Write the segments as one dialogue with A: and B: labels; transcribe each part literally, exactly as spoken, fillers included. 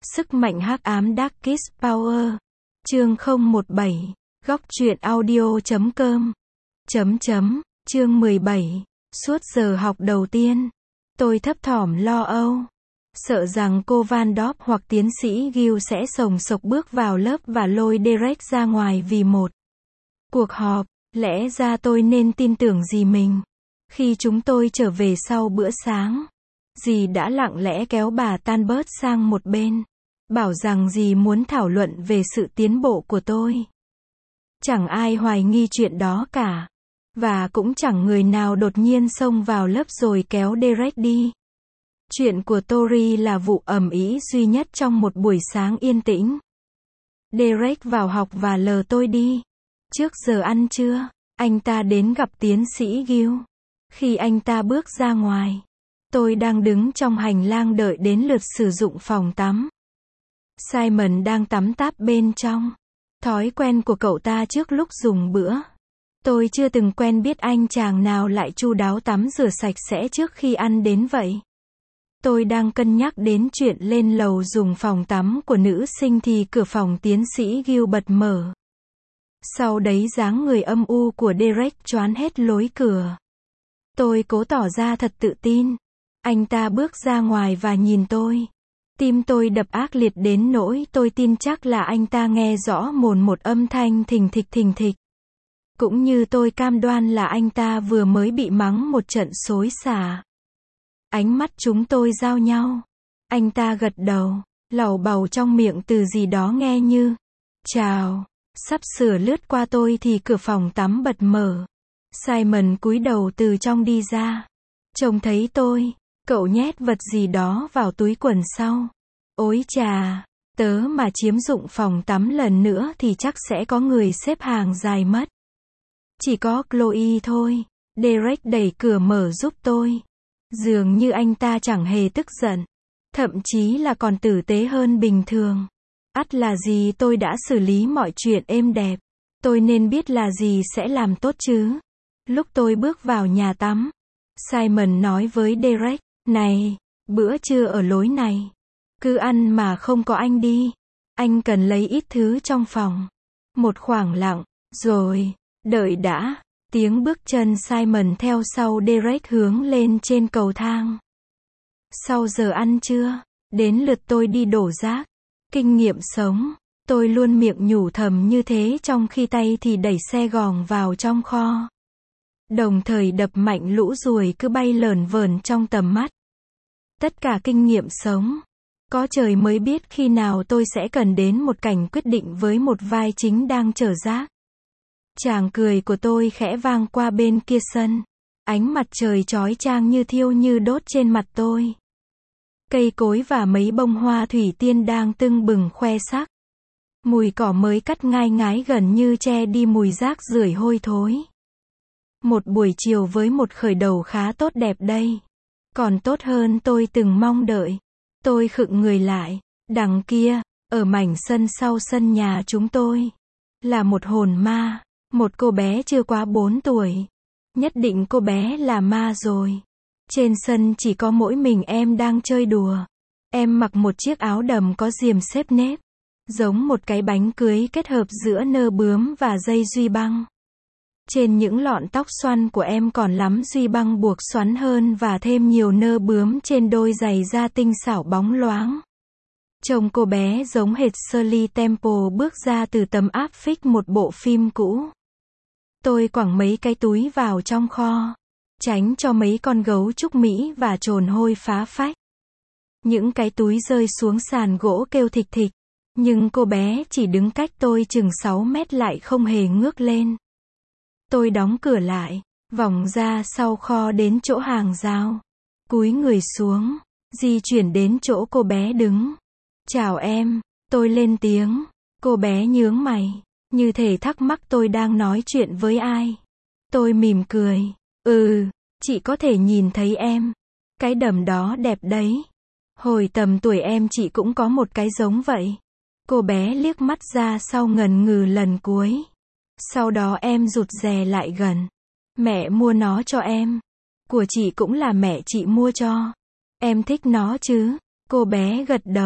A: Sức mạnh hắc ám Darkest Power. Chương không một bảy. Góc truyện audio chấm com. Chấm chấm. Chương mười bảy. Suốt giờ học đầu tiên, tôi thấp thỏm lo âu. Sợ rằng cô Van Dop hoặc tiến sĩ Gill sẽ sồng sộc bước vào lớp và lôi Derek ra ngoài vì một cuộc họp. Lẽ ra tôi nên tin tưởng dì mình. Khi chúng tôi trở về sau bữa sáng, dì đã lặng lẽ kéo bà Talbot sang một bên, bảo rằng dì muốn thảo luận về sự tiến bộ của tôi. Chẳng ai hoài nghi chuyện đó cả. Và cũng chẳng người nào đột nhiên xông vào lớp rồi kéo Derek đi. Chuyện của Tori là vụ ầm ĩ duy nhất trong một buổi sáng yên tĩnh. Derek vào học và lờ tôi đi. Trước giờ ăn trưa, anh ta đến gặp tiến sĩ Gill. Khi anh ta bước ra ngoài, tôi đang đứng trong hành lang đợi đến lượt sử dụng phòng tắm. Simon đang tắm táp bên trong. Thói quen của cậu ta trước lúc dùng bữa. Tôi chưa từng quen biết anh chàng nào lại chu đáo tắm rửa sạch sẽ trước khi ăn đến vậy. Tôi đang cân nhắc đến chuyện lên lầu dùng phòng tắm của nữ sinh thì cửa phòng tiến sĩ Gill bật mở. Sau đấy dáng người âm u của Derek choán hết lối cửa. Tôi cố tỏ ra thật tự tin. Anh ta bước ra ngoài và nhìn tôi. Tim tôi đập ác liệt đến nỗi tôi tin chắc là anh ta nghe rõ mồn một âm thanh thình thịch thình thịch. Cũng như tôi cam đoan là anh ta vừa mới bị mắng một trận xối xả. Ánh mắt chúng tôi giao nhau. Anh ta gật đầu, lẩu bầu trong miệng từ gì đó nghe như chào. Sắp sửa lướt qua tôi thì cửa phòng tắm bật mở. Simon cúi đầu từ trong đi ra. Trông thấy tôi, cậu nhét vật gì đó vào túi quần sau. Ôi chà, tớ mà chiếm dụng phòng tắm lần nữa thì chắc sẽ có người xếp hàng dài mất. Chỉ có Chloe thôi. Derek đẩy cửa mở giúp tôi. Dường như anh ta chẳng hề tức giận. Thậm chí là còn tử tế hơn bình thường. Ắt là gì tôi đã xử lý mọi chuyện êm đẹp. Tôi nên biết là gì sẽ làm tốt chứ. Lúc tôi bước vào nhà tắm, Simon nói với Derek, này, bữa trưa ở lối này. Cứ ăn mà không có anh đi. Anh cần lấy ít thứ trong phòng. Một khoảng lặng, rồi, đợi đã. Tiếng bước chân Simon theo sau Derek hướng lên trên cầu thang. Sau giờ ăn trưa, đến lượt tôi đi đổ rác. Kinh nghiệm sống, tôi luôn miệng nhủ thầm như thế trong khi tay thì đẩy xe gòn vào trong kho. Đồng thời đập mạnh lũ ruồi cứ bay lởn vởn trong tầm mắt. Tất cả kinh nghiệm sống. Có trời mới biết khi nào tôi sẽ cần đến một cảnh quyết định với một vai chính đang chở rác. Chàng cười của tôi khẽ vang qua bên kia sân. Ánh mặt trời chói chang như thiêu như đốt trên mặt tôi. Cây cối và mấy bông hoa thủy tiên đang tưng bừng khoe sắc. Mùi cỏ mới cắt ngai ngái gần như che đi mùi rác rưởi hôi thối. Một buổi chiều với một khởi đầu khá tốt đẹp đây. Còn tốt hơn tôi từng mong đợi. Tôi khựng người lại. Đằng kia, ở mảnh sân sau sân nhà chúng tôi, là một hồn ma. Một cô bé chưa quá bốn tuổi. Nhất định cô bé là ma rồi. Trên sân chỉ có mỗi mình em đang chơi đùa. Em mặc một chiếc áo đầm có diềm xếp nếp. Giống một cái bánh cưới kết hợp giữa nơ bướm và dây duy băng. Trên những lọn tóc xoăn của em còn lắm duy băng buộc xoắn hơn và thêm nhiều nơ bướm trên đôi giày da tinh xảo bóng loáng. Trông cô bé giống hệt Shirley Temple bước ra từ tấm áp phích một bộ phim cũ. Tôi quẳng mấy cái túi vào trong kho, tránh cho mấy con gấu trúc Mỹ và trồn hôi phá phách. Những cái túi rơi xuống sàn gỗ kêu thịch thịch, nhưng cô bé chỉ đứng cách tôi chừng sáu mét lại không hề ngước lên. Tôi đóng cửa lại, vòng ra sau kho đến chỗ hàng rào, cúi người xuống, di chuyển đến chỗ cô bé đứng. Chào em, tôi lên tiếng. Cô bé nhướng mày, như thể thắc mắc tôi đang nói chuyện với ai. Tôi mỉm cười. Ừ, chị có thể nhìn thấy em. Cái đầm đó đẹp đấy. Hồi tầm tuổi em chị cũng có một cái giống vậy. Cô bé liếc mắt ra sau ngần ngừ lần cuối. Sau đó em rụt rè lại gần. Mẹ mua nó cho em. Của chị cũng là mẹ chị mua cho. Em thích nó chứ? Cô bé gật đầu.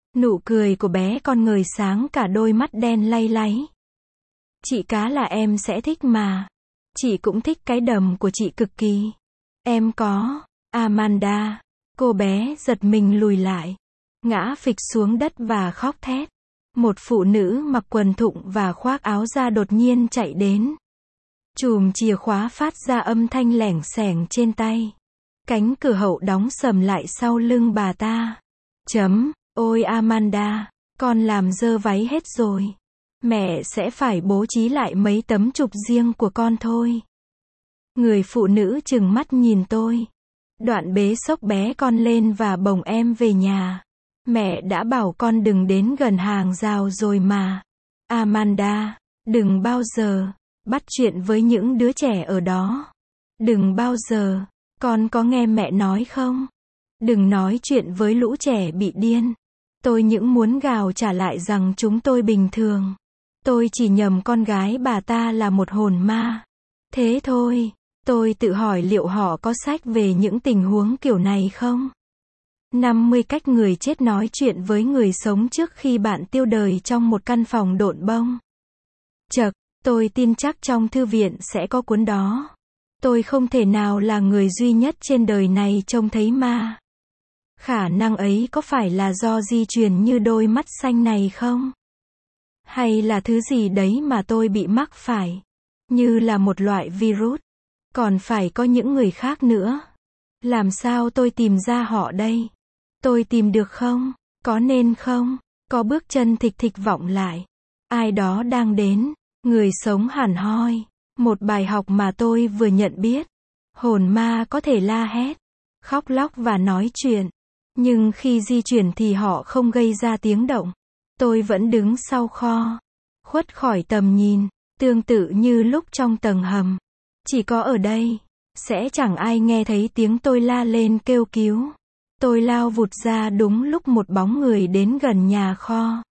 A: Nụ cười của bé con ngời sáng cả đôi mắt đen lay láy. Chị cá là em sẽ thích mà. Chị cũng thích cái đầm của chị cực kỳ. Em có. Amanda. Cô bé giật mình lùi lại. Ngã phịch xuống đất và khóc thét. Một phụ nữ mặc quần thụng và khoác áo da đột nhiên chạy đến. Chùm chìa khóa phát ra âm thanh lẻng xẻng trên tay. Cánh cửa hậu đóng sầm lại sau lưng bà ta. Chấm. Ôi Amanda, con làm dơ váy hết rồi. Mẹ sẽ phải bố trí lại mấy tấm chụp riêng của con thôi. Người phụ nữ trừng mắt nhìn tôi. Đoạn bế xốc bé con lên và bồng em về nhà. Mẹ đã bảo con đừng đến gần hàng rào rồi mà. Amanda, đừng bao giờ bắt chuyện với những đứa trẻ ở đó. Đừng bao giờ, con có nghe mẹ nói không? Đừng nói chuyện với lũ trẻ bị điên. Tôi những muốn gào trả lại rằng chúng tôi bình thường. Tôi chỉ nhầm con gái bà ta là một hồn ma. Thế thôi, tôi tự hỏi liệu họ có sách về những tình huống kiểu này không? năm mươi cách người chết nói chuyện với người sống trước khi bạn tiêu đời trong một căn phòng độn bông. Chậc, tôi tin chắc trong thư viện sẽ có cuốn đó. Tôi không thể nào là người duy nhất trên đời này trông thấy ma. Khả năng ấy có phải là do di truyền như đôi mắt xanh này không? Hay là thứ gì đấy mà tôi bị mắc phải? Như là một loại virus. Còn phải có những người khác nữa. Làm sao tôi tìm ra họ đây? Tôi tìm được không? Có nên không? Có bước chân thịch thịch vọng lại. Ai đó đang đến. Người sống hẳn hoi. Một bài học mà tôi vừa nhận biết. Hồn ma có thể la hét, khóc lóc và nói chuyện. Nhưng khi di chuyển thì họ không gây ra tiếng động. Tôi vẫn đứng sau kho, khuất khỏi tầm nhìn, tương tự như lúc trong tầng hầm. Chỉ có ở đây, sẽ chẳng ai nghe thấy tiếng tôi la lên kêu cứu. Tôi lao vụt ra đúng lúc một bóng người đến gần nhà kho.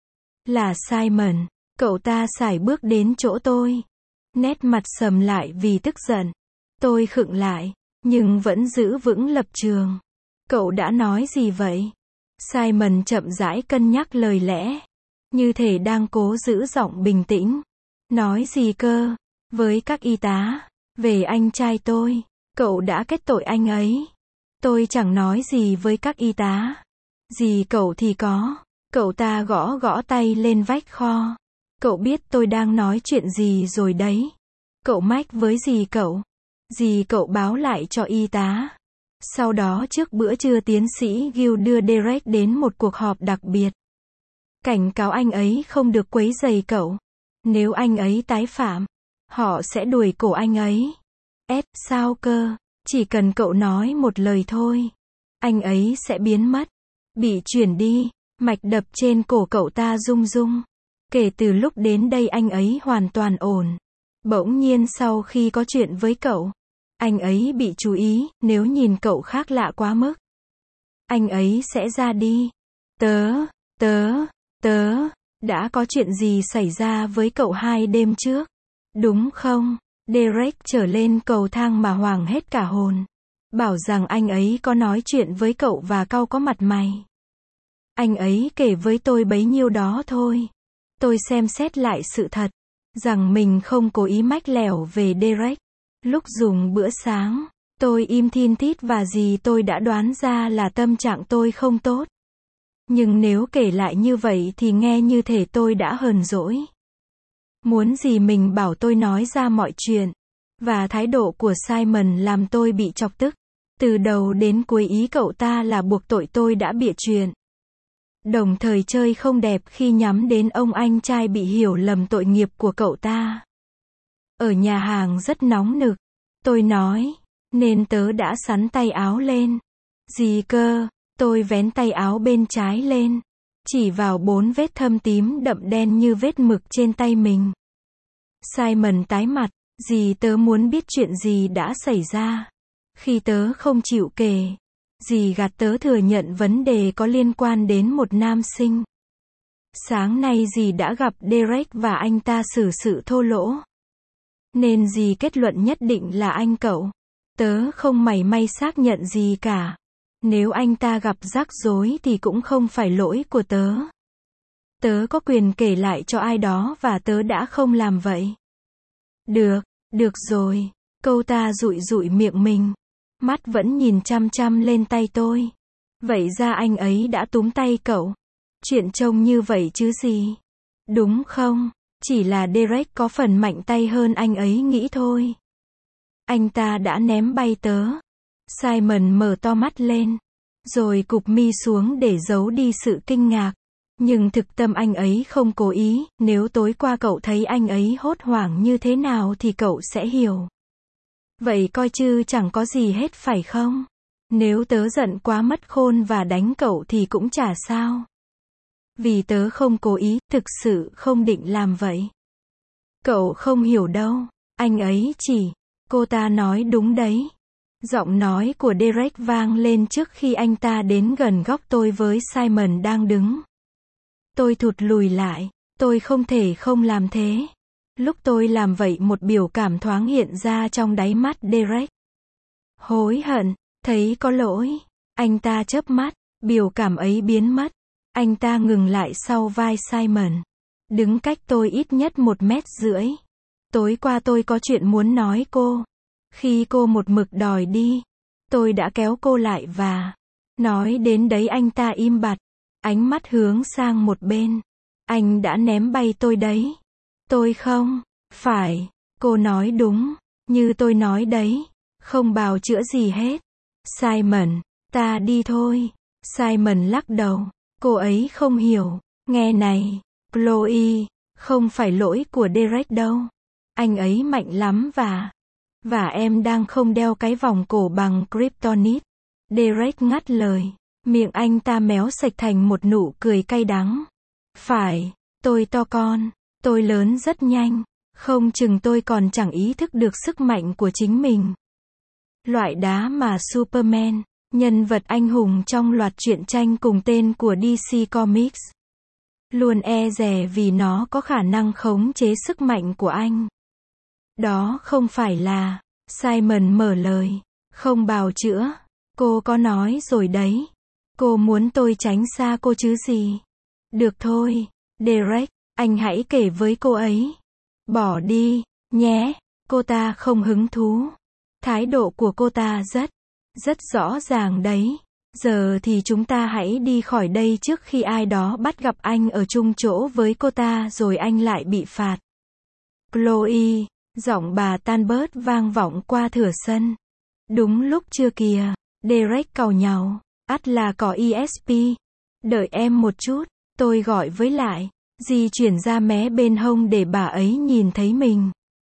A: Là Simon, cậu ta sải bước đến chỗ tôi. Nét mặt sầm lại vì tức giận. Tôi khựng lại, nhưng vẫn giữ vững lập trường. Cậu đã nói gì vậy? Simon chậm rãi cân nhắc lời lẽ, như thể đang cố giữ giọng bình tĩnh. Nói gì cơ? Với các y tá, về anh trai tôi, cậu đã kết tội anh ấy. Tôi chẳng nói gì với các y tá. Gì cậu thì có. Cậu ta gõ gõ tay lên vách kho. Cậu biết tôi đang nói chuyện gì rồi đấy. Cậu mách với dì cậu. Dì cậu báo lại cho y tá. Sau đó trước bữa trưa tiến sĩ Gill đưa Derek đến một cuộc họp đặc biệt. Cảnh cáo anh ấy không được quấy rầy cậu. Nếu anh ấy tái phạm, họ sẽ đuổi cổ anh ấy. Ed, sao cơ? Chỉ cần cậu nói một lời thôi, anh ấy sẽ biến mất. Bị chuyển đi. Mạch đập trên cổ cậu ta rung rung. Kể từ lúc đến đây anh ấy hoàn toàn ổn. Bỗng nhiên sau khi có chuyện với cậu, anh ấy bị chú ý, nếu nhìn cậu khác lạ quá mức, anh ấy sẽ ra đi. Tớ, tớ, tớ, đã có chuyện gì xảy ra với cậu hai đêm trước? Đúng không? Derek trở lên cầu thang mà hoảng hết cả hồn. Bảo rằng anh ấy có nói chuyện với cậu và cau có mặt mày. Anh ấy kể với tôi bấy nhiêu đó thôi. Tôi xem xét lại sự thật, rằng mình không cố ý mách lẻo về Derek. Lúc dùng bữa sáng, tôi im thin thít và gì tôi đã đoán ra là tâm trạng tôi không tốt. Nhưng nếu kể lại như vậy thì nghe như thể tôi đã hờn dỗi. Muốn gì mình bảo tôi nói ra mọi chuyện. Và thái độ của Simon làm tôi bị chọc tức. Từ đầu đến cuối ý cậu ta là buộc tội tôi đã bịa chuyện. Đồng thời chơi không đẹp khi nhắm đến ông anh trai bị hiểu lầm tội nghiệp của cậu ta. Ở nhà hàng rất nóng nực. Tôi nói, nên tớ đã xắn tay áo lên. Gì cơ? Tôi vén tay áo bên trái lên, chỉ vào bốn vết thâm tím đậm đen như vết mực trên tay mình. Simon tái mặt, dì tớ muốn biết chuyện gì đã xảy ra. Khi tớ không chịu kể, dì gạt tớ thừa nhận vấn đề có liên quan đến một nam sinh. Sáng nay dì đã gặp Derek và anh ta xử sự thô lỗ. Nên dì kết luận nhất định là anh cậu. Tớ không mảy may xác nhận gì cả. Nếu anh ta gặp rắc rối thì cũng không phải lỗi của tớ. Tớ có quyền kể lại cho ai đó và tớ đã không làm vậy. Được, được rồi. Cô ta dụi dụi miệng mình. Mắt vẫn nhìn chăm chăm lên tay tôi. Vậy ra anh ấy đã túm tay cậu. Chuyện trông như vậy chứ gì. Đúng không? Chỉ là Derek có phần mạnh tay hơn anh ấy nghĩ thôi. Anh ta đã ném bay tớ. Simon mở to mắt lên. Rồi cụp mi xuống để giấu đi sự kinh ngạc. Nhưng thực tâm anh ấy không cố ý, nếu tối qua cậu thấy anh ấy hốt hoảng như thế nào thì cậu sẽ hiểu. Vậy coi chứ chẳng có gì hết phải không? Nếu tớ giận quá mất khôn và đánh cậu thì cũng chả sao. Vì tớ không cố ý, thực sự không định làm vậy. Cậu không hiểu đâu, anh ấy chỉ, cô ta nói đúng đấy. Giọng nói của Derek vang lên trước khi anh ta đến gần góc tôi với Simon đang đứng. Tôi thụt lùi lại, tôi không thể không làm thế. Lúc tôi làm vậy một biểu cảm thoáng hiện ra trong đáy mắt Derek. Hối hận, thấy có lỗi. Anh ta chớp mắt, biểu cảm ấy biến mất. Anh ta ngừng lại sau vai Simon. Đứng cách tôi ít nhất một mét rưỡi. Tối qua tôi có chuyện muốn nói cô. Khi cô một mực đòi đi, tôi đã kéo cô lại và... Nói đến đấy anh ta im bặt. Ánh mắt hướng sang một bên. Anh đã ném bay tôi đấy. Tôi không. Phải. Cô nói đúng. Như tôi nói đấy. Không bào chữa gì hết. Simon. Ta đi thôi. Simon lắc đầu. Cô ấy không hiểu. Nghe này. Chloe. Không phải lỗi của Derek đâu. Anh ấy mạnh lắm và... Và em đang không đeo cái vòng cổ bằng kryptonite. Derek ngắt lời. Miệng anh ta méo sạch thành một nụ cười cay đắng. Phải, tôi to con, tôi lớn rất nhanh, không chừng tôi còn chẳng ý thức được sức mạnh của chính mình. Loại đá mà Superman, nhân vật anh hùng trong loạt truyện tranh cùng tên của đê xê Comics, luôn e dè vì nó có khả năng khống chế sức mạnh của anh. Đó không phải là, Simon mở lời, không bào chữa, cô có nói rồi đấy. Cô muốn tôi tránh xa cô chứ gì? Được thôi, Derek, anh hãy kể với cô ấy. Bỏ đi, nhé, cô ta không hứng thú. Thái độ của cô ta rất, rất rõ ràng đấy. Giờ thì chúng ta hãy đi khỏi đây trước khi ai đó bắt gặp anh ở chung chỗ với cô ta rồi anh lại bị phạt. Chloe, giọng bà Talbot vang vọng qua thửa sân. Đúng lúc chưa kìa, Derek càu nhàu. Ắt là có e ét pê. Đợi em một chút, tôi gọi với lại. Di chuyển ra mé bên hông để bà ấy nhìn thấy mình.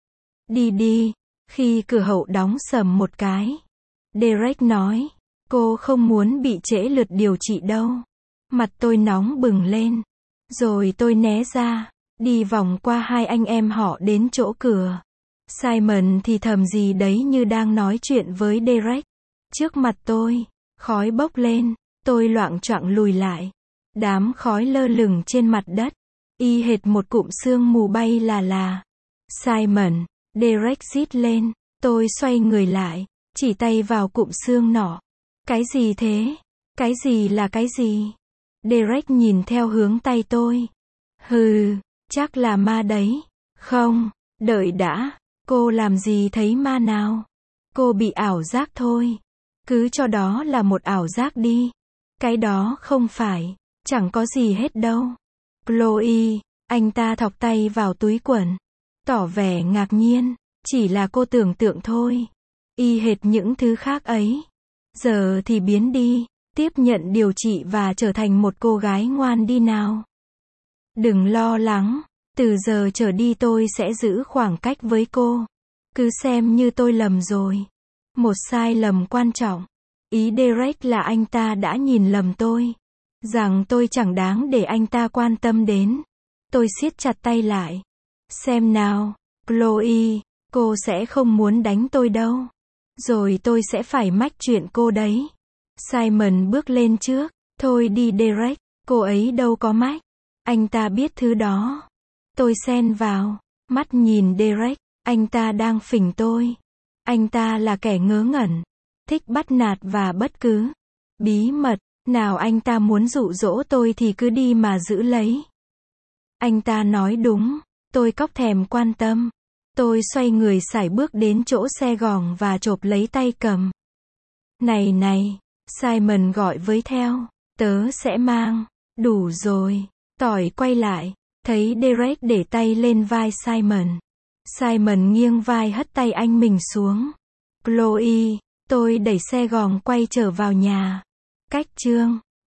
A: Đi đi. Khi cửa hậu đóng sầm một cái. Derek nói. Cô không muốn bị trễ lượt điều trị đâu. Mặt tôi nóng bừng lên. Rồi tôi né ra. Đi vòng qua hai anh em họ đến chỗ cửa. Simon thì thầm gì đấy như đang nói chuyện với Derek. Trước mặt tôi. Khói bốc lên, tôi loạng choạng lùi lại. Đám khói lơ lửng trên mặt đất. Y hệt một cụm sương mù bay là là. Simon, Derek rít lên. Tôi xoay người lại, chỉ tay vào cụm sương nọ. Cái gì thế? Cái gì là cái gì? Derek nhìn theo hướng tay tôi. Hừ, chắc là ma đấy. Không, đợi đã. Cô làm gì thấy ma nào? Cô bị ảo giác thôi. Cứ cho đó là một ảo giác đi. Cái đó không phải, chẳng có gì hết đâu. Chloe, anh ta thọc tay vào túi quần. Tỏ vẻ ngạc nhiên, chỉ là cô tưởng tượng thôi. Y hệt những thứ khác ấy. Giờ thì biến đi, tiếp nhận điều trị và trở thành một cô gái ngoan đi nào. Đừng lo lắng, từ giờ trở đi tôi sẽ giữ khoảng cách với cô. Cứ xem như tôi lầm rồi. Một sai lầm quan trọng. Ý Derek là anh ta đã nhìn lầm tôi. Rằng tôi chẳng đáng để anh ta quan tâm đến. Tôi siết chặt tay lại. Xem nào, Chloe, cô sẽ không muốn đánh tôi đâu. Rồi tôi sẽ phải mách chuyện cô đấy. Simon bước lên trước. Thôi đi Derek, cô ấy đâu có mách. Anh ta biết thứ đó. Tôi xen vào. Mắt nhìn Derek, anh ta đang phỉnh tôi. Anh ta là kẻ ngớ ngẩn, thích bắt nạt và bất cứ Bí mật, nào anh ta muốn dụ dỗ tôi thì cứ đi mà giữ lấy. Anh ta nói đúng, tôi cóc thèm quan tâm. Tôi xoay người sải bước đến chỗ xe gỏng và chộp lấy tay cầm. Này này, Simon gọi với theo, tớ sẽ mang. Đủ rồi. Tỏi quay lại, thấy Derek để tay lên vai Simon. Simon nghiêng vai hất tay anh mình xuống. Chloe, tôi đẩy xe gỏng quay trở vào nhà. Cách chương